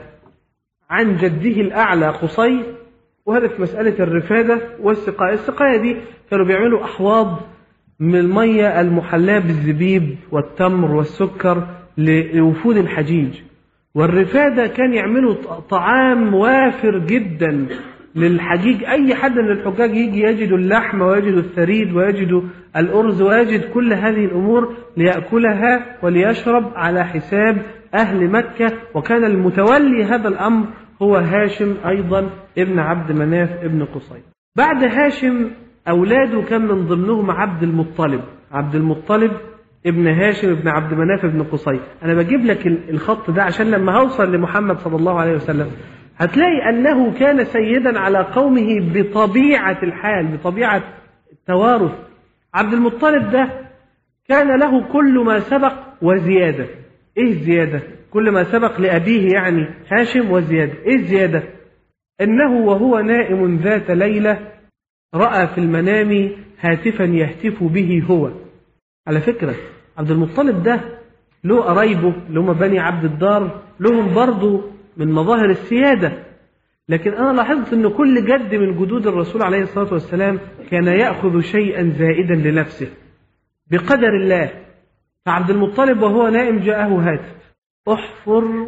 Speaker 2: عن جده الأعلى قصي، وهذا في مسألة الرفادة والسقاية. السقاية دي كانوا بيعملوا أحواض من المية المحلاة بالزبيب والتمر والسكر لوفود الحجيج، والرفادة كان يعملوا طعام وافر جدا للحجيج. أي حد من الحجاج يجي يجد اللحم ويجد الثريد ويجد الأرز ويجد كل هذه الأمور ليأكلها وليشرب على حساب أهل مكة. وكان المتولي هذا الأمر هو هاشم أيضا ابن عبد مناف ابن قصي. بعد هاشم أولاده كان من ضمنهم عبد المطلب عبد المطلب ابن هاشم ابن عبد مناف ابن قصي. أنا بجيب لك الخط ده عشان لما هوصل لمحمد صلى الله عليه وسلم هتلاقي أنه كان سيدا على قومه بطبيعة الحال، بطبيعة التوارث. عبد المطلب ده كان له كل ما سبق وزيادة. إيه الزيادة؟ كل ما سبق لأبيه يعني هاشم وزيادة. إيه الزيادة؟ إنه وهو نائم ذات ليلة رأى في المنام هاتفا يهتف به هو. على فكرة عبد المطلب ده له قرايبه اللي هم بني عبد الدار، لهم برضو من مظاهر السيادة، لكن أنا لاحظت أن كل جد من جدود الرسول عليه الصلاة والسلام كان يأخذ شيئا زائدا لنفسه بقدر الله. فعبد المطلب وهو نائم جاءه هاتف احفر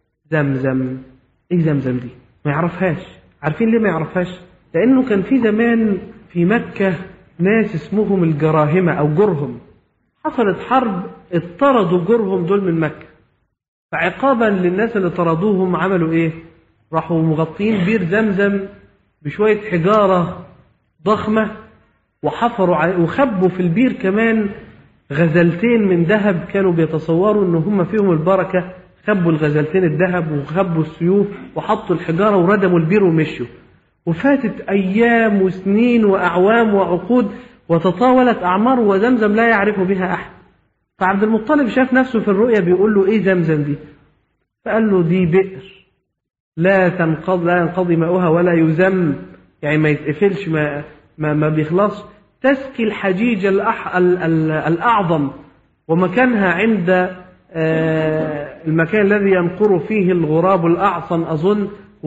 Speaker 2: زمزم. ايه زمزم دي؟ ما يعرفهاش. عارفين ليه ما يعرفهاش؟ لأنه كان في زمان في مكة ناس اسمهم الجراهمة أو جرهم، حصلت حرب اطردوا جرهم دول من مكة، فعقابا للناس اللي طردوهم عملوا ايه؟ راحوا مغطين بير زمزم بشوية حجارة ضخمة وحفروا عليه وخبوا في البير كمان غزلتين من ذهب، كانوا بيتصوروا ان هم فيهم البركة. خبوا الغزلتين الذهب وخبوا السيوف وحطوا الحجارة وردموا البير ومشوا. وفاتت أيام وسنين وأعوام وعقود وتطاولت أعمار وزمزم لا يعرف بها أحد. فعبد المطلب شاف نفسه في الرؤيا بيقول له إيه زمزم دي؟ فقال له دي بئر لا تنقض لا ينقضي ماؤها ولا يزم، يعني ما يتقفلش، ما ما, ما بيخلص، تسقي الحجيج الأح ال ال الأعظم، ومكانها عند المكان الذي ينقر فيه الغراب الأعصم أظن،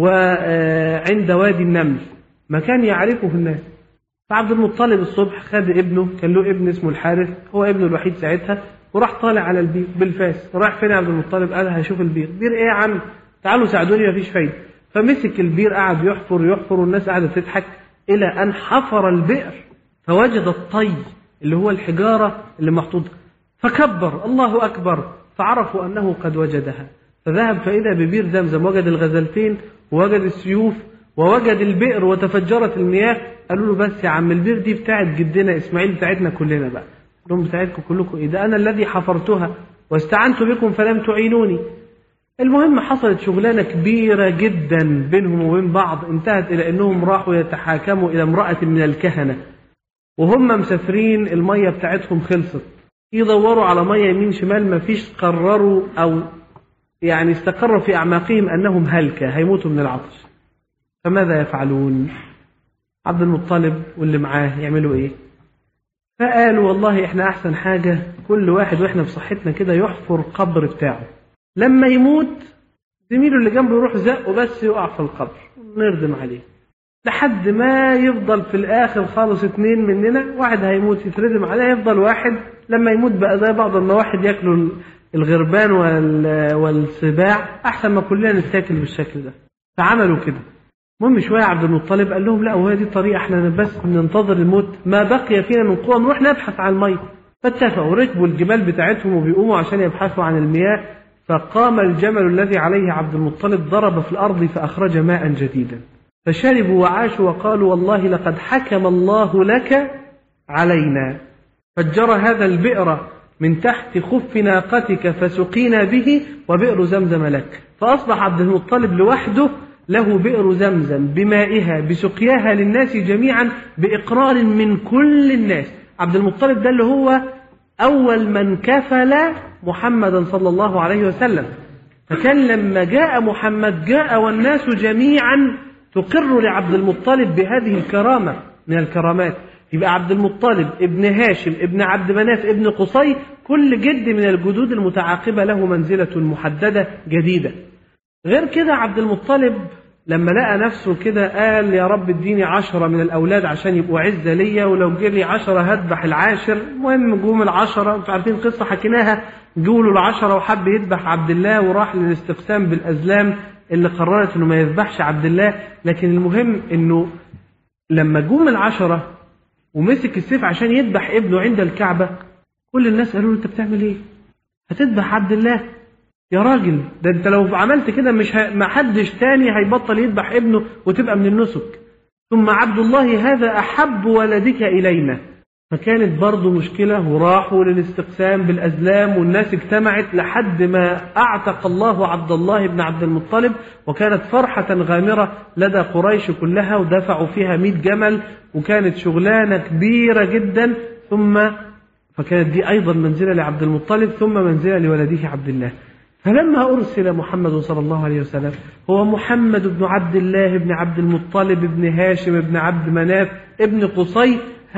Speaker 2: وعند وادي النمل، مكان يعرفه الناس. فعبد المطلب الصبح خد ابنه، كان له ابن اسمه الحارث، هو ابنه الوحيد ساعتها، وراح طالع على البير بالفاس. راح فين عبد المطلب؟ قال هشوف البير. بير ايه يا عم؟ تعالوا ساعدوني مفيش فايده. فمسك البير قعد يحفر يحفر والناس قعدت تضحك، الى ان حفر البئر فوجد الطي اللي هو الحجاره اللي محطوطه، فكبر الله اكبر، فعرفوا انه قد وجدها. فذهب فاذا ببير زمزم، وجد الغزلتين ووجد السيوف ووجد البئر وتفجرت المياه. قالوا له بس يا عم البير دي بتاعت جدنا اسماعيل، بتاعتنا كلنا بقى. قالوا لهم بتاعتكم كلكم ايه؟ ده انا الذي حفرتها واستعنت بكم فلم تعينوني. المهم حصلت شغلانه كبيره جدا بينهم وبين بعض، انتهت الى انهم راحوا يتحاكموا الى امراه من الكهنه، وهم مسافرين الميه بتاعتهم خلصت، يدوروا على ميه يمين شمال ما فيش، قرروا او يعني استقر في اعماقهم انهم هلكه هيموتوا من العطش. فماذا يفعلون؟ عبد المطلب واللي معاه يعملوا ايه؟ فقالوا والله احنا احسن حاجه كل واحد واحنا في صحتنا كده يحفر قبر بتاعه، لما يموت زميله اللي جنبه يروح زقه بس يقع في القبر نردم عليه، لحد ما يفضل في الاخر خالص اتنين مننا، واحد هيموت يتردم عليه، يفضل واحد لما يموت بقى زي بعض، لما واحد ياكلوا الغربان والسباع أحسن ما كلنا نتاكل بالشكل ده. فعملوا كده. المهم شوية عبد المطلب قال لهم لا، وهي دي الطريقة، احنا بس ننتظر الموت، ما بقي فينا من قوة نروح نبحث عن المية. فاتفقوا ركبوا الجمال بتاعتهم وبيقوموا عشان يبحثوا عن المياه. فقام الجمل الذي عليه عبد المطلب ضرب في الأرض فأخرج ماء جديدا، فشربوا وعاشوا وقالوا والله لقد حكم الله لك علينا، فجر هذا البئر من تحت خف ناقتك فسقينا به وبئر زمزم لك. فأصبح عبد المطلب لوحده له بئر زمزم بمائها بسقياها للناس جميعا بإقرار من كل الناس. عبد المطلب ده اللي هو أول من كفل محمدا صلى الله عليه وسلم. فكان لما جاء محمد جاء والناس جميعا تقر لعبد المطلب بهذه الكرامة من الكرامات. يبقى عبد المطلب ابن هاشم ابن عبد مناف ابن قصي، كل جد من الجدود المتعاقبة له منزلة محددة جديدة. غير كده عبد المطلب لما لقى نفسه كده قال يا رب اديني عشرة من الأولاد عشان يبقوا عزة ليا، ولو جالي عشرة هذبح العاشر. المهم جوم العشرة، انتوا عارفين قصة حكيناها، جولوا العشرة وحب يذبح عبد الله وراح للاستقسام بالأزلام اللي قررت انه ما يذبحش عبد الله. لكن المهم انه لما جوم العشرة ومسك السيف عشان يذبح ابنه عند الكعبة، كل الناس قالوا له انت بتعمل ايه؟ هتذبح عبد الله؟ يا راجل ده انت لو عملت كده مش ه... ما حدش تاني هيبطل يذبح ابنه وتبقى من النسك. ثم عبد الله هذا أحب ولدك إلينا. فكانت برضه مشكلة، وراحوا للاستقسام بالأزلام والناس اجتمعت لحد ما أعتق الله عبد الله بن عبد المطلب، وكانت فرحة غامرة لدى قريش كلها، ودفعوا فيها مئة جمل، وكانت شغلانة كبيرة جدا. ثم فكانت دي أيضا منزلة لعبد المطلب، ثم منزلة لولده عبد الله. فلما أرسل محمد صلى الله عليه وسلم هو محمد بن عبد الله بن عبد المطلب بن هاشم بن عبد مناف ابن قصي،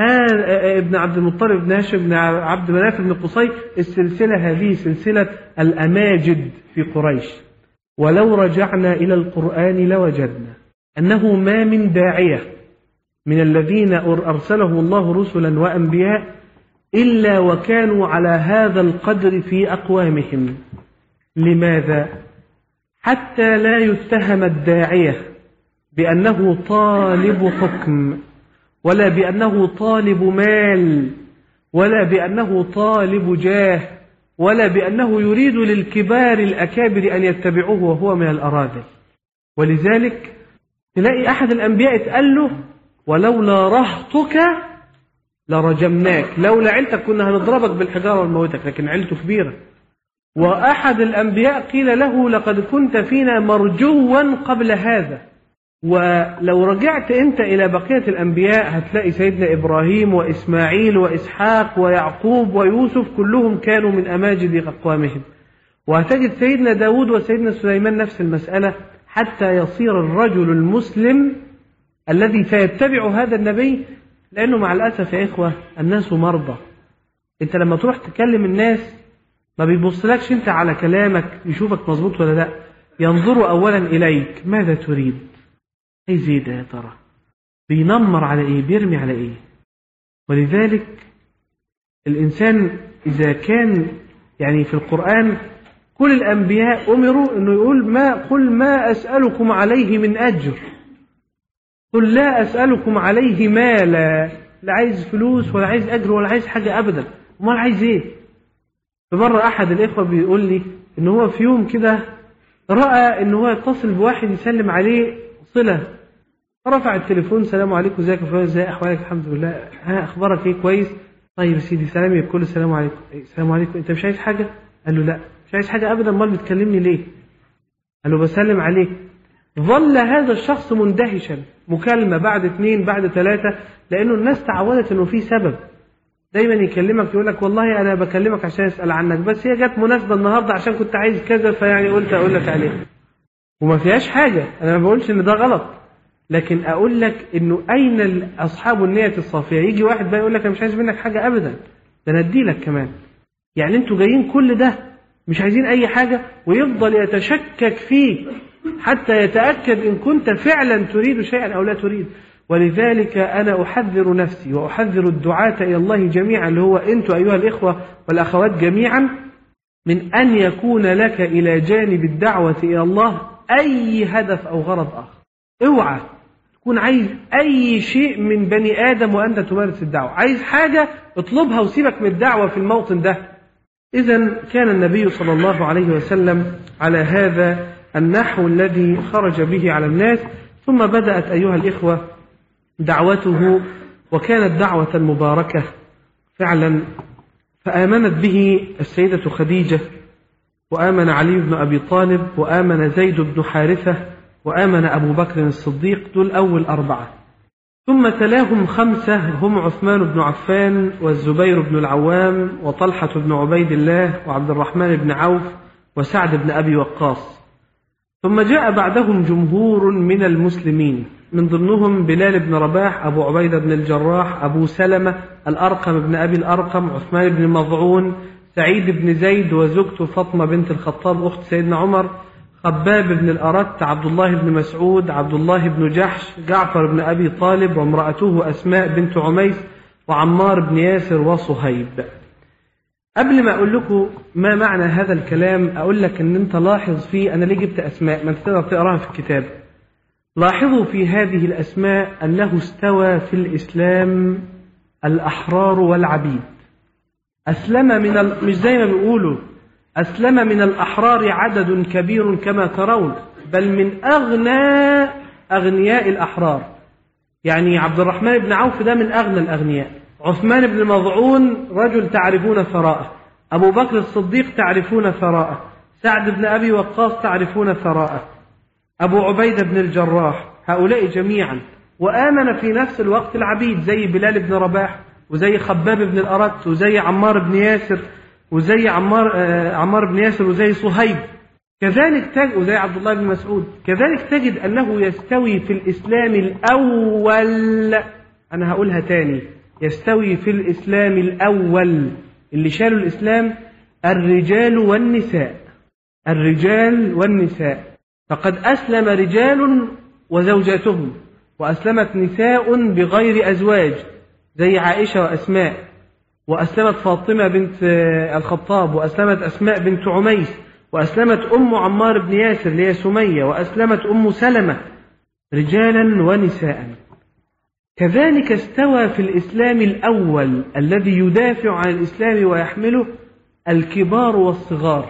Speaker 2: ابن عبد المطلب بن هاشم بن عبد مناف بن قصي. السلسلة هذه سلسلة الأماجد في قريش. ولو رجعنا إلى القرآن لوجدنا أنه ما من داعية من الذين أرسله الله رسلا وأنبياء إلا وكانوا على هذا القدر في أقوامهم. لماذا؟ حتى لا يتهم الداعية بأنه طالب حكم، ولا بأنه طالب مال، ولا بأنه طالب جاه، ولا بأنه يريد للكبار الأكابر أن يتبعوه وهو من الأراذل. ولذلك تلاقي أحد الأنبياء اتقال له ولولا رهطك لرجمناك، لولا عيلتك كنا هنضربك بالحجارة ونموتك، لكن عيلته كبيرة. وأحد الأنبياء قيل له لقد كنت فينا مرجوا قبل هذا. ولو رجعت أنت إلى بقية الأنبياء هتلاقي سيدنا إبراهيم وإسماعيل وإسحاق ويعقوب ويوسف كلهم كانوا من أماجد أقوامهم. وهتجد سيدنا داود وسيدنا سليمان نفس المسألة، حتى يصير الرجل المسلم الذي سيتبع هذا النبي. لأنه مع الأسف يا إخوة الناس مرضى. أنت لما تروح تكلم الناس ما بيبصلكش أنت على كلامك يشوفك مظبوط ولا لا، ينظر أولا إليك ماذا تريد، عايز ايه ده يا ترى، بينمر على ايه، بيرمي على ايه. ولذلك الإنسان إذا كان يعني في القرآن كل الأنبياء أمروا أنه يقول ما قل ما أسألكم عليه من أجر، قل لا أسألكم عليه مالا، لا عايز فلوس ولا عايز أجر ولا عايز حاجة أبدا، امال عايز ايه. فمرة أحد الإخوة بيقول لي إن هو في يوم كده رأى إن هو يتصل بواحد يسلم عليه صلة، فرفع التليفون السلام عليكم ازيك يا فلان، ازاي أحوالك، الحمد لله، ها أخبارك إيه، كويس، طيب يا سيدي سلامي بكل السلام عليكم. السلام عليكم، أنت مش عايز حاجة؟ قال له لا مش عايز حاجة أبدا، امال بتكلمني ليه؟ قال له بسلم عليك. ظل هذا الشخص مندهشا، مكالمة بعد اثنين بعد ثلاثة، لأنه الناس تعودت إنه في سبب. دايما يكلمك يقول لك والله أنا بكلمك عشان أسأل عنك، بس هي جت مناسبة النهاردة عشان كنت عايز كذا فيعني قلت أقول لك عليه. وما فيهاش حاجة، أنا ما بقولش إن ده غلط، لكن أقول لك إنه أين أصحاب النية الصافية. يجي واحد بقى يقول لك أنا مش عايز منك حاجة أبدا، ده أنا أدي لك كمان، يعني أنتوا جايين كل ده مش عايزين أي حاجة، ويفضل يتشكك فيك حتى يتأكد إن كنت فعلا تريد شيئا أو لا تريد. ولذلك أنا أحذر نفسي وأحذر الدعاة إلى الله جميعا، اللي هو أنتوا أيها الإخوة والأخوات جميعا، من أن يكون لك إلى جانب الدعوة إلى الله أي هدف أو غرض آخر. اوعى تكون عايز أي شيء من بني آدم وأنت تمارس الدعوة، عايز حاجة اطلبها وسيبك من الدعوة في الموطن ده. إذن كان النبي صلى الله عليه وسلم على هذا النحو الذي خرج به على الناس. ثم بدأت أيها الإخوة دعوته، وكانت دعوة مباركة فعلا، فآمنت به السيدة خديجة، وآمن علي بن أبي طالب، وآمن زيد بن حارثة، وآمن أبو بكر الصديق، دول أول أربعة. ثم تلاهم خمسة هم عثمان بن عفان، والزبير بن العوام، وطلحة بن عبيد الله، وعبد الرحمن بن عوف، وسعد بن أبي وقاص. ثم جاء بعدهم جمهور من المسلمين، من ضمنهم بلال بن رباح، أبو عبيدة بن الجراح، أبو سلمة، الأرقم بن أبي الأرقم، عثمان بن مظعون، سعيد بن زيد وزوجته فاطمة بنت الخطاب أخت سيدنا عمر، خباب بن الأرت، عبد الله بن مسعود، عبد الله بن جحش، جعفر بن أبي طالب، وامرأته أسماء بنت عميس، وعمار بن ياسر، وصهيب. قبل ما أقول لكم ما معنى هذا الكلام أقول لك أن أنت لاحظ فيه، أنا ليه جبت أسماء ما تقدر تقراها في الكتاب. لاحظوا في هذه الأسماء أنه استوى في الإسلام الأحرار والعبيد. أسلم من ال... مش زي ما بيقولوا أسلم من الأحرار عدد كبير كما ترون، بل من أغنى أغنياء الأحرار. يعني عبد الرحمن بن عوف ده من أغنى الأغنياء، عثمان بن مظعون رجل تعرفون ثراءه، أبو بكر الصديق تعرفون ثراءه، سعد بن أبي وقاص تعرفون ثراءه، أبو عبيدة بن الجراح، هؤلاء جميعا. وآمن في نفس الوقت العبيد زي بلال بن رباح، وزي خباب بن الأرت، وزي عمار بن ياسر، وزي عمار آه عمار بن ياسر، وزي صهيب. كذلك تجد، وزي عبد الله بن مسعود. كذلك تجد أنه يستوي في الإسلام الأول، أنا هقولها تاني، يستوي في الإسلام الأول اللي شالوا الإسلام الرجال والنساء، الرجال والنساء. فقد أسلم رجال وزوجاتهم، وأسلمت نساء بغير أزواج زي عائشة وأسماء، وأسلمت فاطمة بنت الخطاب، وأسلمت أسماء بنت عميس، وأسلمت أم عمار بن ياسر اللي هي سمية، وأسلمت أم سلمة، رجالا ونساء. كذلك استوى في الإسلام الأول الذي يدافع عن الإسلام ويحمله الكبار والصغار،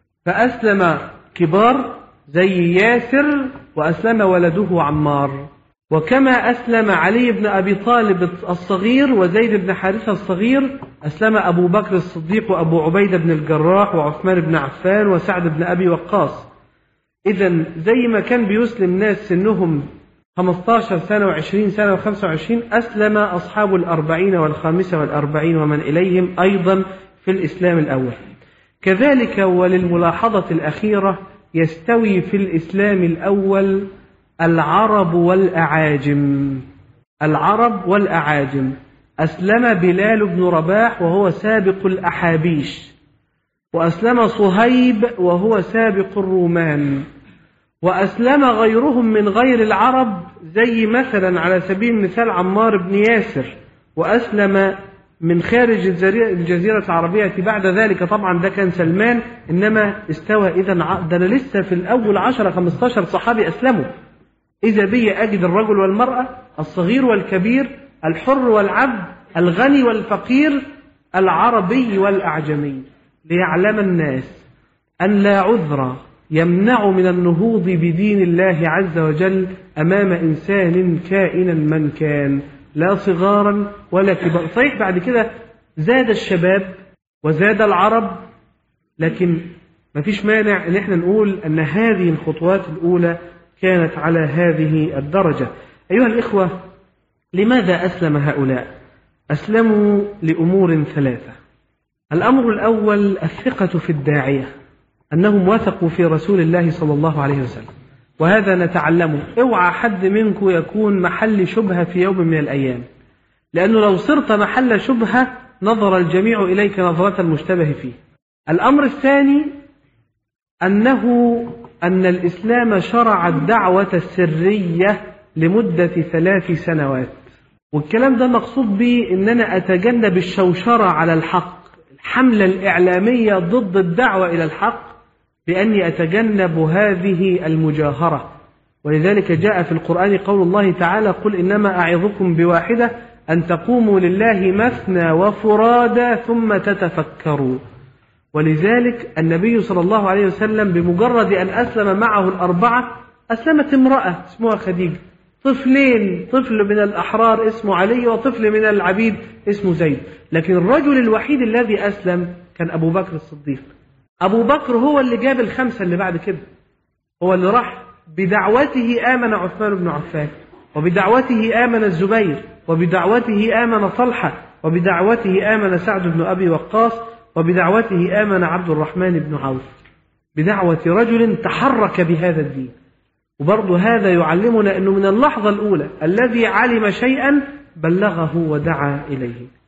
Speaker 2: فأسلم كبار زي ياسر، وأسلم ولده عمار. وكما أسلم علي بن أبي طالب الصغير، وزيد بن حارثة الصغير، أسلم أبو بكر الصديق، وأبو عبيدة بن الجراح، وعثمان بن عفان، وسعد بن أبي وقاص. إذن زي ما كان بيسلم ناس سنهم خمسة عشر سنة وعشرين سنة وخمسة وعشرين، أسلم أصحاب الأربعين والخامسة والأربعين ومن إليهم أيضا في الإسلام الأول. كذلك وللملاحظة الأخيرة يستوي في الإسلام الأول العرب والأعاجم، العرب والأعاجم. أسلم بلال بن رباح وهو سابق الأحابيش، وأسلم صهيب وهو سابق الرومان، وأسلم غيرهم من غير العرب زي مثلا على سبيل المثال عمار بن ياسر، وأسلم من خارج الجزيرة العربية بعد ذلك. طبعا ده كان سلمان، إنما استوى إذا ده أنا لسه في الأول عشرة خمسة عشر صحابي أسلموا. إذا بي أجد الرجل والمرأة، الصغير والكبير، الحر والعبد، الغني والفقير، العربي والأعجمي، ليعلم الناس أن لا عذر يمنع من النهوض بدين الله عز وجل أمام إنسان كائنا من كان، لا صغارا ولا كبار. صحيح بعد كده زاد الشباب وزاد العرب، لكن ما فيش مانع ان احنا نقول ان هذه الخطوات الأولى كانت على هذه الدرجة. أيها الإخوة، لماذا أسلم هؤلاء؟ أسلموا لأمور ثلاثة. الأمر الأول الثقة في الداعية، أنهم وثقوا في رسول الله صلى الله عليه وسلم، وهذا نتعلمه. اوعى حد منكم يكون محل شبهة في يوم من الأيام، لأنه لو صرت محل شبهة نظر الجميع إليك نظرة المشتبه فيه. الأمر الثاني أنه أن الإسلام شرع الدعوة السرية لمدة ثلاث سنوات، والكلام ده مقصود به أن أنا أتجنب الشوشرة على الحق. الحملة الإعلامية ضد الدعوة إلى الحق بأني أتجنب هذه المجاهرة. ولذلك جاء في القرآن قول الله تعالى: قل إنما أعظكم بواحدة أن تقوموا لله مثنى وفرادا ثم تتفكروا. ولذلك النبي صلى الله عليه وسلم بمجرد أن أسلم معه الأربعة أسلمت امرأة اسمها خديجة، طفلين، طفل من الأحرار اسمه علي وطفل من العبيد اسمه زيد، لكن الرجل الوحيد الذي أسلم كان أبو بكر الصديق. أبو بكر هو اللي جاب الخمسة اللي بعد كده، هو اللي راح بدعوته آمن عثمان بن عفان، وبدعوته آمن الزبير، وبدعوته آمن طلحة، وبدعوته آمن سعد بن أبي وقاص، وبدعوته آمن عبد الرحمن بن عوف، بدعوة رجل تحرك بهذا الدين. وبرضه هذا يعلمنا أنه من اللحظة الأولى الذي علم شيئا بلغه ودعا إليه.